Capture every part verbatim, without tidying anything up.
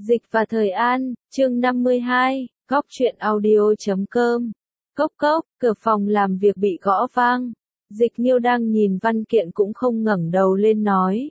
Dịch và Thời An, chương năm mươi hai, Góc truyện audio chấm com. Cốc cốc, cửa phòng làm việc bị gõ vang. Dịch Nhiêu đang nhìn văn kiện cũng không ngẩng đầu lên nói.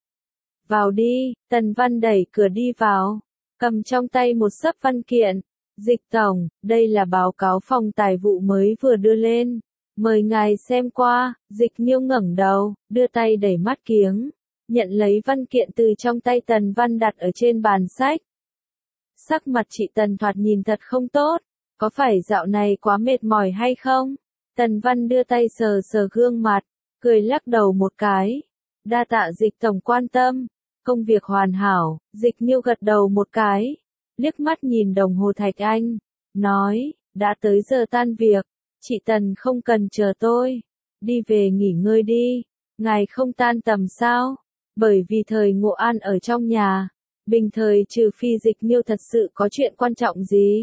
Vào đi, Tần Văn đẩy cửa đi vào, cầm trong tay một xấp văn kiện. Dịch tổng, đây là báo cáo phòng tài vụ mới vừa đưa lên. Mời ngài xem qua. Dịch Nhiêu ngẩng đầu, đưa tay đẩy mắt kiếng. Nhận lấy văn kiện từ trong tay Tần Văn đặt ở trên bàn sách. Sắc mặt chị Tần thoạt nhìn thật không tốt, có phải dạo này quá mệt mỏi hay không? Tần Văn đưa tay sờ sờ gương mặt, cười lắc đầu một cái. Đa tạ Dịch tổng quan tâm, công việc hoàn hảo. Dịch Nhiêu gật đầu một cái, liếc mắt nhìn đồng hồ Thạch Anh, nói, đã tới giờ tan việc, chị Tần không cần chờ tôi, đi về nghỉ ngơi đi, ngài không tan tầm sao? Bởi vì Thời Ngộ An ở trong nhà, bình thời trừ phi Dịch Nhiêu thật sự có chuyện quan trọng gì.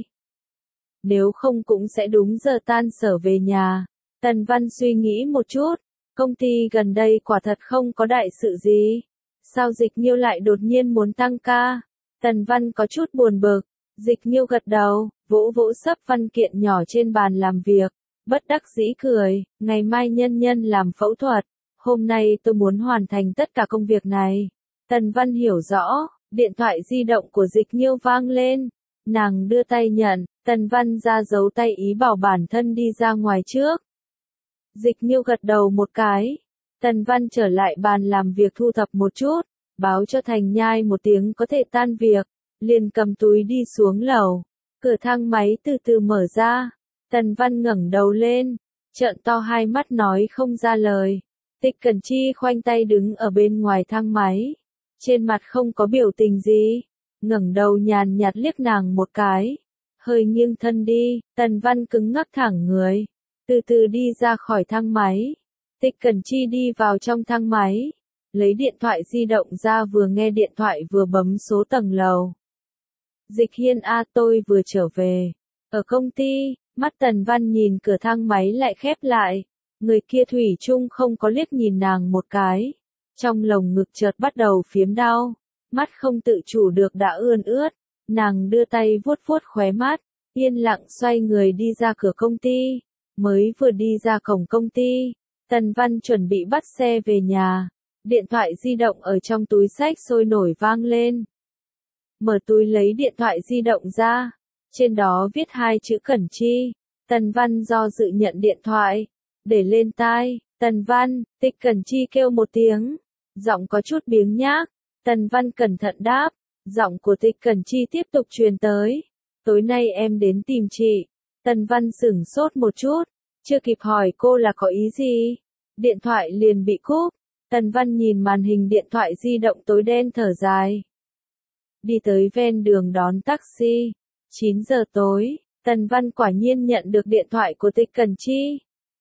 Nếu không cũng sẽ đúng giờ tan sở về nhà. Tần Văn suy nghĩ một chút, công ty gần đây quả thật không có đại sự gì. Sao Dịch Nhiêu lại đột nhiên muốn tăng ca? Tần Văn có chút buồn bực. Dịch Nhiêu gật đầu, vỗ vỗ xấp văn kiện nhỏ trên bàn làm việc, bất đắc dĩ cười, ngày mai nhân nhân làm phẫu thuật. Hôm nay tôi muốn hoàn thành tất cả công việc này. Tần Văn hiểu rõ, điện thoại di động của Dịch Nhiêu vang lên. Nàng đưa tay nhận, Tần Văn ra dấu tay ý bảo bản thân đi ra ngoài trước. Dịch Nhiêu gật đầu một cái. Tần Văn trở lại bàn làm việc thu thập một chút, báo cho Thành Nhai một tiếng có thể tan việc, liền cầm túi đi xuống lầu. Cửa thang máy từ từ mở ra. Tần Văn ngẩng đầu lên, trợn to hai mắt nói không ra lời. Tịch Cẩn Chi khoanh tay đứng ở bên ngoài thang máy, trên mặt không có biểu tình gì, ngẩng đầu nhàn nhạt liếc nàng một cái, hơi nghiêng thân đi. Tần Văn cứng ngắc thẳng người, từ từ đi ra khỏi thang máy. Tịch Cẩn Chi đi vào trong thang máy, lấy điện thoại di động ra vừa nghe điện thoại vừa bấm số tầng lầu. Dịch Hiên a, tôi vừa trở về, ở công ty. Mắt Tần Văn nhìn cửa thang máy lại khép lại. Người kia thủy chung không có liếc nhìn nàng một cái. Trong lồng ngực chợt bắt đầu phiếm đau. Mắt không tự chủ được đã ươn ướt. Nàng đưa tay vuốt vuốt khóe mắt. Yên lặng xoay người đi ra cửa công ty. Mới vừa đi ra cổng công ty, Tần Văn chuẩn bị bắt xe về nhà. Điện thoại di động ở trong túi xách sôi nổi vang lên. Mở túi lấy điện thoại di động ra. Trên đó viết hai chữ Cẩn Chi. Tần Văn do dự nhận điện thoại, để lên tai. Tần Văn, Tịch Cẩn Chi kêu một tiếng, giọng có chút biếng nhác. Tần Văn cẩn thận đáp, giọng của Tịch Cẩn Chi tiếp tục truyền tới. Tối nay em đến tìm chị. Tần Văn sửng sốt một chút, chưa kịp hỏi cô là có ý gì, điện thoại liền bị cúp. Tần Văn nhìn màn hình điện thoại di động tối đen thở dài. Đi tới ven đường đón taxi. chín giờ tối, Tần Văn quả nhiên nhận được điện thoại của Tịch Cẩn Chi.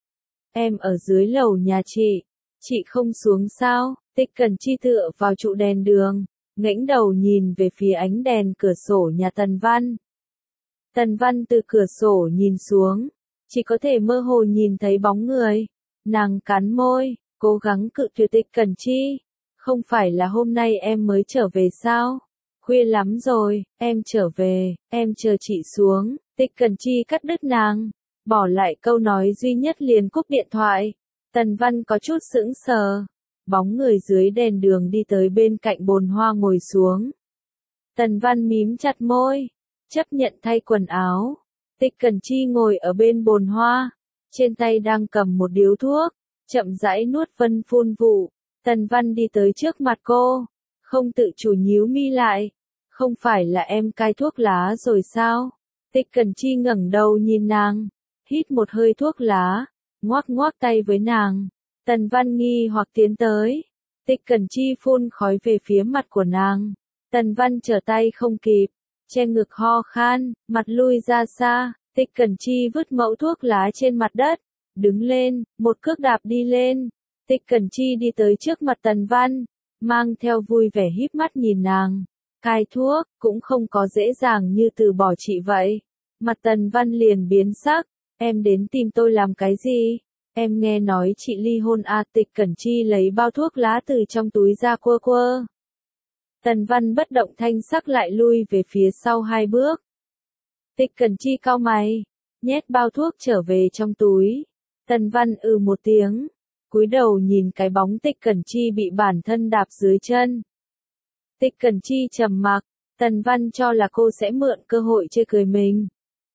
Em ở dưới lầu nhà chị, chị không xuống sao? Tịch Cẩn Chi tựa vào trụ đèn đường, ngẩng đầu nhìn về phía ánh đèn cửa sổ nhà Tần Văn. Tần Văn từ cửa sổ nhìn xuống, chỉ có thể mơ hồ nhìn thấy bóng người. Nàng cắn môi, cố gắng cự tuyệt Tịch Cẩn Chi. Không phải là hôm nay em mới trở về sao? Khuya lắm rồi, em trở về, em chờ chị xuống. Tịch Cẩn Chi cắt đứt nàng, bỏ lại câu nói duy nhất liền cúp điện thoại. Tần Văn có chút sững sờ, bóng người dưới đèn đường đi tới bên cạnh bồn hoa ngồi xuống. Tần Văn mím chặt môi, chấp nhận thay quần áo. Tịch Cẩn Chi ngồi ở bên bồn hoa, trên tay đang cầm một điếu thuốc, chậm rãi nuốt vân phun vụ. Tần Văn đi tới trước mặt cô, không tự chủ nhíu mi lại. Không phải là em cai thuốc lá rồi sao? Tịch Cẩn Chi ngẩng đầu nhìn nàng, hít một hơi thuốc lá, ngoắc ngoắc tay với nàng. Tần Văn nghi hoặc tiến tới. Tịch Cẩn Chi phun khói về phía mặt của nàng. Tần Văn trở tay không kịp, che ngực ho khan, mặt lui ra xa. Tịch Cẩn Chi vứt mẩu thuốc lá trên mặt đất, đứng lên, một cước đạp đi lên. Tịch Cẩn Chi đi tới trước mặt Tần Văn, mang theo vui vẻ híp mắt nhìn nàng. Cai thuốc, cũng không có dễ dàng như từ bỏ chị vậy. Mặt Tần Văn liền biến sắc, em đến tìm tôi làm cái gì? Em nghe nói chị ly hôn à? Tịch Cẩn Chi lấy bao thuốc lá từ trong túi ra quơ quơ. Tần Văn bất động thanh sắc lại lui về phía sau hai bước. Tịch Cẩn Chi cau mày, nhét bao thuốc trở về trong túi. Tần Văn ừ một tiếng, cúi đầu nhìn cái bóng Tịch Cẩn Chi bị bản thân đạp dưới chân. Tịch Cẩn Chi trầm mặc, Tần Văn cho là cô sẽ mượn cơ hội chê cười mình.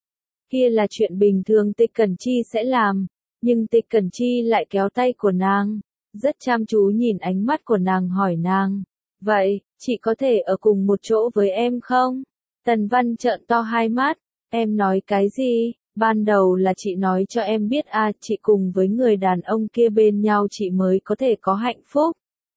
Kia là chuyện bình thường Tịch Cẩn Chi sẽ làm, nhưng Tịch Cẩn Chi lại kéo tay của nàng, rất chăm chú nhìn ánh mắt của nàng hỏi nàng, vậy, chị có thể ở cùng một chỗ với em không? Tần Văn trợn to hai mắt, em nói cái gì? Ban đầu là chị nói cho em biết à, chị cùng với người đàn ông kia bên nhau chị mới có thể có hạnh phúc.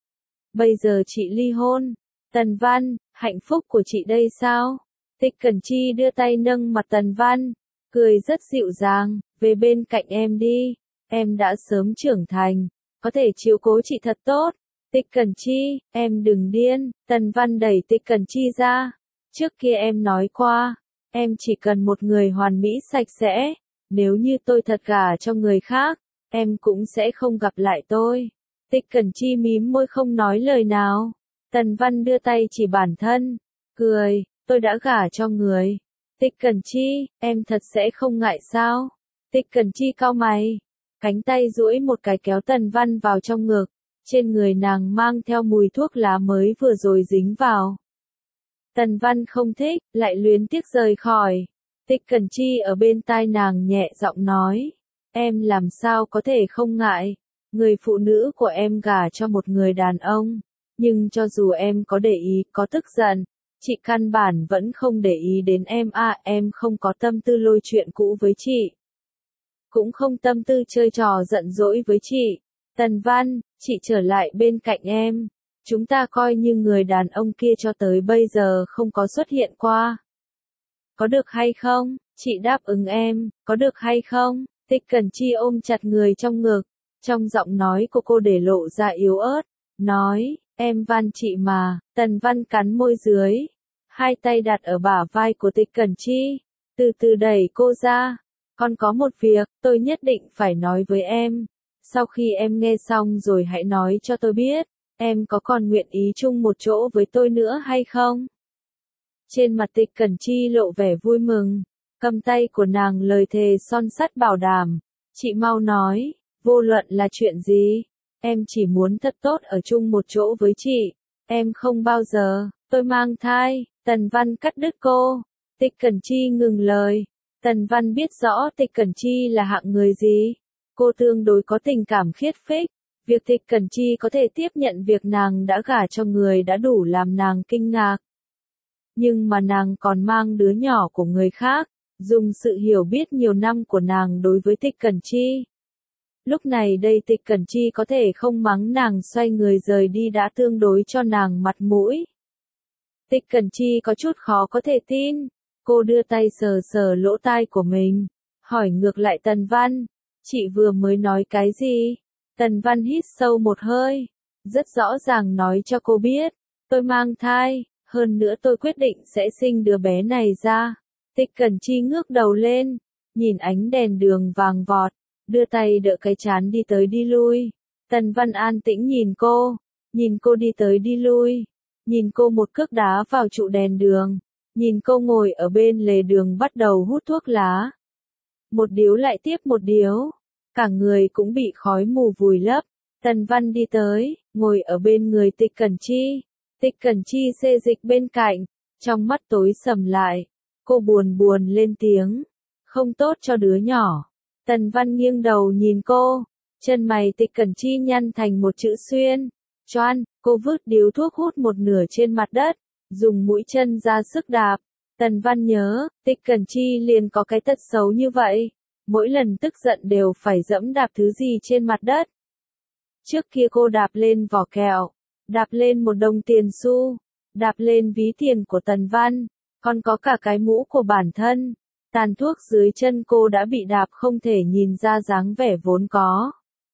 Bây giờ chị ly hôn. Tần Văn, hạnh phúc của chị đây sao? Tịch Cẩn Chi đưa tay nâng mặt Tần Văn, cười rất dịu dàng, về bên cạnh em đi, em đã sớm trưởng thành, có thể chiếu cố chị thật tốt. Tịch Cẩn Chi, em đừng điên. Tần Văn đẩy Tịch Cẩn Chi ra. Trước kia em nói qua, em chỉ cần một người hoàn mỹ sạch sẽ, nếu như tôi thật gả cho người khác, em cũng sẽ không gặp lại tôi. Tịch Cẩn Chi mím môi không nói lời nào. Tần Văn đưa tay chỉ bản thân, cười, tôi đã gả cho người. Tịch Cẩn Chi, em thật sẽ không ngại sao? Tịch Cẩn Chi cau mày, cánh tay duỗi một cái kéo Tần Văn vào trong ngực, trên người nàng mang theo mùi thuốc lá mới vừa rồi dính vào. Tần Văn không thích, lại luyến tiếc rời khỏi. Tịch Cẩn Chi ở bên tai nàng nhẹ giọng nói, em làm sao có thể không ngại, người phụ nữ của em gả cho một người đàn ông, nhưng cho dù em có để ý, có tức giận, chị căn bản vẫn không để ý đến em à, em không có tâm tư lôi chuyện cũ với chị. Cũng không tâm tư chơi trò giận dỗi với chị. Tần Văn, chị trở lại bên cạnh em. Chúng ta coi như người đàn ông kia cho tới bây giờ không có xuất hiện qua. Có được hay không? Chị đáp ứng em, có được hay không? Tịch Cẩn Chi ôm chặt người trong ngực, trong giọng nói của cô để lộ ra yếu ớt, nói, em van chị mà. Tần Văn cắn môi dưới, hai tay đặt ở bả vai của Tịch Cẩn Chi, từ từ đẩy cô ra. Còn có một việc, tôi nhất định phải nói với em. Sau khi em nghe xong rồi hãy nói cho tôi biết, em có còn nguyện ý chung một chỗ với tôi nữa hay không? Trên mặt Tịch Cẩn Chi lộ vẻ vui mừng, cầm tay của nàng lời thề son sắt bảo đảm. Chị mau nói, vô luận là chuyện gì, em chỉ muốn thật tốt ở chung một chỗ với chị. Em không bao giờ, tôi mang thai. Tần Văn cắt đứt cô. Tịch Cẩn Chi ngừng lời. Tần Văn biết rõ Tịch Cẩn Chi là hạng người gì. Cô tương đối có tình cảm khiết phích. Việc Tịch Cẩn Chi có thể tiếp nhận việc nàng đã gả cho người đã đủ làm nàng kinh ngạc. Nhưng mà nàng còn mang đứa nhỏ của người khác, dùng sự hiểu biết nhiều năm của nàng đối với Tịch Cẩn Chi. Lúc này đây Tịch Cẩn Chi có thể không mắng nàng xoay người rời đi đã tương đối cho nàng mặt mũi. Tịch Cẩn Chi có chút khó có thể tin. Cô đưa tay sờ sờ lỗ tai của mình, hỏi ngược lại Tần Văn, chị vừa mới nói cái gì? Tần Văn hít sâu một hơi, rất rõ ràng nói cho cô biết, tôi mang thai, hơn nữa tôi quyết định sẽ sinh đứa bé này ra. Tịch Cẩn Chi ngước đầu lên, nhìn ánh đèn đường vàng vọt, đưa tay đỡ cái trán đi tới đi lui. Tần Văn an tĩnh nhìn cô, nhìn cô đi tới đi lui, nhìn cô một cước đá vào trụ đèn đường, nhìn cô ngồi ở bên lề đường bắt đầu hút thuốc lá. Một điếu lại tiếp một điếu, cả người cũng bị khói mù vùi lấp. Tần Văn đi tới, ngồi ở bên người Tịch Cẩn Chi. Tịch Cẩn Chi xê dịch bên cạnh, trong mắt tối sầm lại. Cô buồn buồn lên tiếng, không tốt cho đứa nhỏ. Tần Văn nghiêng đầu nhìn cô, chân mày Tịch Cẩn Chi nhăn thành một chữ xuyên. Choan, cô vứt điếu thuốc hút một nửa trên mặt đất, dùng mũi chân ra sức đạp. Tần Văn nhớ, Tịch Cẩn Chi liền có cái tật xấu như vậy, mỗi lần tức giận đều phải dẫm đạp thứ gì trên mặt đất. Trước kia cô đạp lên vỏ kẹo, đạp lên một đồng tiền xu, đạp lên ví tiền của Tần Văn, còn có cả cái mũ của bản thân. Tàn thuốc dưới chân cô đã bị đạp không thể nhìn ra dáng vẻ vốn có.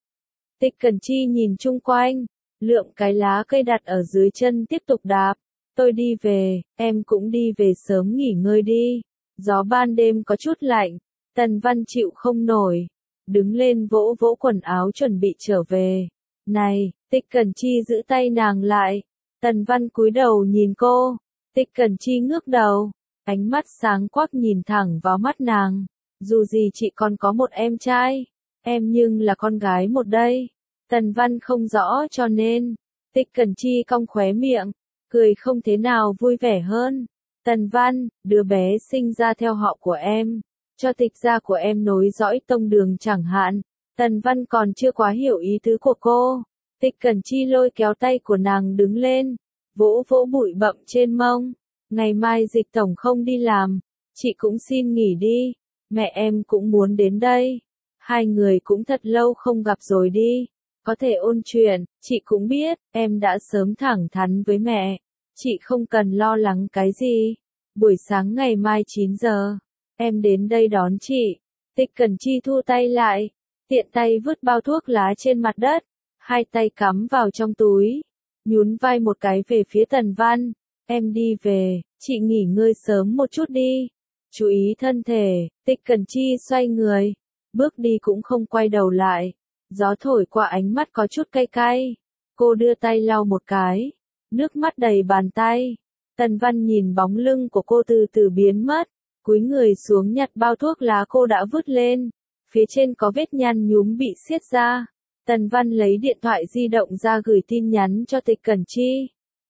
Tịch Cẩn Chi nhìn chung quanh, lượm cái lá cây đặt ở dưới chân tiếp tục đạp. Tôi đi về, em cũng đi về sớm nghỉ ngơi đi. Gió ban đêm có chút lạnh. Tần Văn chịu không nổi, đứng lên vỗ vỗ quần áo chuẩn bị trở về. Này, Tịch Cẩn Chi giữ tay nàng lại. Tần Văn cúi đầu nhìn cô, Tịch Cẩn Chi ngước đầu, ánh mắt sáng quắc nhìn thẳng vào mắt nàng. Dù gì chị còn có một em trai, em nhưng là con gái một đây. Tần Văn không rõ cho nên, Tịch Cẩn Chi cong khóe miệng, cười không thế nào vui vẻ hơn. Tần Văn, đứa bé sinh ra theo họ của em, cho Tịch gia của em nối dõi tông đường chẳng hạn. Tần Văn còn chưa quá hiểu ý tứ của cô. Tịch Cẩn Chi lôi kéo tay của nàng đứng lên, vỗ vỗ bụi bặm trên mông. Ngày mai Dịch tổng không đi làm, chị cũng xin nghỉ đi, mẹ em cũng muốn đến đây. Hai người cũng thật lâu không gặp rồi đi, có thể ôn chuyện, chị cũng biết, em đã sớm thẳng thắn với mẹ, chị không cần lo lắng cái gì. Buổi sáng ngày mai chín giờ, em đến đây đón chị. Tịch Cẩn Chi thu tay lại, tiện tay vứt bao thuốc lá trên mặt đất, hai tay cắm vào trong túi, nhún vai một cái về phía Tần Văn. Em đi về, chị nghỉ ngơi sớm một chút đi. Chú ý thân thể. Tịch Cẩn Chi xoay người, bước đi cũng không quay đầu lại. Gió thổi qua ánh mắt có chút cay cay. Cô đưa tay lau một cái, nước mắt đầy bàn tay. Tần Văn nhìn bóng lưng của cô từ từ biến mất, cúi người xuống nhặt bao thuốc lá cô đã vứt lên. Phía trên có vết nhăn nhúm bị xiết ra. Tần Văn lấy điện thoại di động ra gửi tin nhắn cho Tịch Cẩn Chi.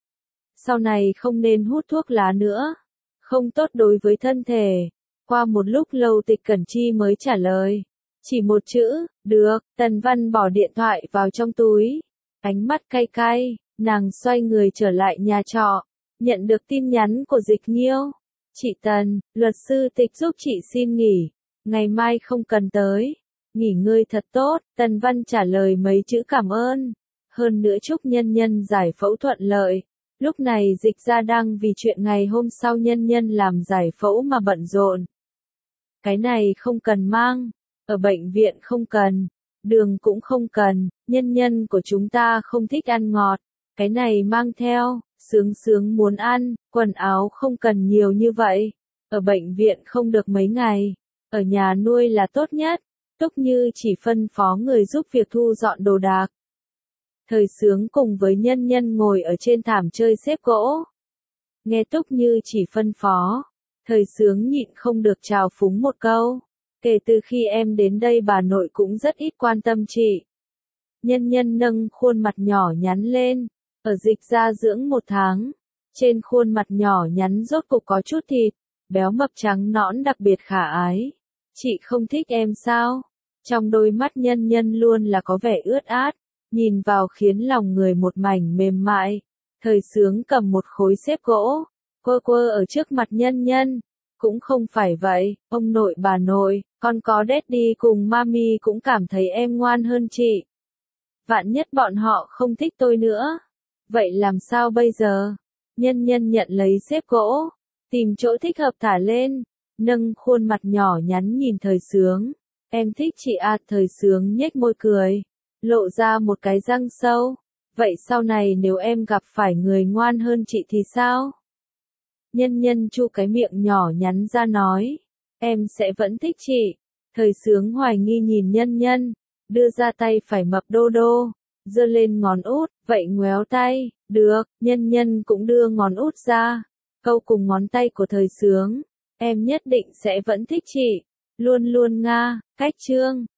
Sau này không nên hút thuốc lá nữa, không tốt đối với thân thể. Qua một lúc lâu Tịch Cẩn Chi mới trả lời, chỉ một chữ, được. Tần Văn bỏ điện thoại vào trong túi, ánh mắt cay cay, nàng xoay người trở lại nhà trọ, nhận được tin nhắn của Dịch Nhiêu. Chị Tần, luật sư Tịch giúp chị xin nghỉ, ngày mai không cần tới, nghỉ ngơi thật tốt. Tần Văn trả lời mấy chữ cảm ơn, hơn nữa chúc nhân nhân giải phẫu thuận lợi. Lúc này Dịch gia đang vì chuyện ngày hôm sau nhân nhân làm giải phẫu mà bận rộn. Cái này không cần mang, ở bệnh viện không cần, đường cũng không cần, nhân nhân của chúng ta không thích ăn ngọt, cái này mang theo, sướng sướng muốn ăn, quần áo không cần nhiều như vậy, ở bệnh viện không được mấy ngày, ở nhà nuôi là tốt nhất. Túc Như chỉ phân phó người giúp việc thu dọn đồ đạc. Thời Sướng cùng với nhân nhân ngồi ở trên thảm chơi xếp gỗ. Nghe Túc Như chỉ phân phó, Thời Sướng nhịn không được trào phúng một câu. Kể từ khi em đến đây bà nội cũng rất ít quan tâm chị. Nhân nhân nâng khuôn mặt nhỏ nhắn lên, ở Dịch gia dưỡng một tháng. Trên khuôn mặt nhỏ nhắn rốt cục có chút thịt, béo mập trắng nõn đặc biệt khả ái. Chị không thích em sao? Trong đôi mắt nhân nhân luôn là có vẻ ướt át, nhìn vào khiến lòng người một mảnh mềm mại. Thời Sướng cầm một khối xếp gỗ, quơ quơ ở trước mặt nhân nhân. Cũng không phải vậy, ông nội bà nội, con có Daddy cùng Mami cũng cảm thấy em ngoan hơn chị. Vạn nhất bọn họ không thích tôi nữa. Vậy làm sao bây giờ? Nhân nhân nhận lấy xếp gỗ, tìm chỗ thích hợp thả lên, nâng khuôn mặt nhỏ nhắn nhìn Thời Sướng. Em thích chị à? Thời Sướng nhếch môi cười, lộ ra một cái răng sâu. Vậy sau này nếu em gặp phải người ngoan hơn chị thì sao? Nhân nhân chu cái miệng nhỏ nhắn ra nói, em sẽ vẫn thích chị. Thời Sướng hoài nghi nhìn nhân nhân, đưa ra tay phải mập đô đô, giơ lên ngón út, vậy ngoéo tay, được. Nhân nhân cũng đưa ngón út ra, câu cùng ngón tay của Thời Sướng, em nhất định sẽ vẫn thích chị, luôn luôn nga. Cách chương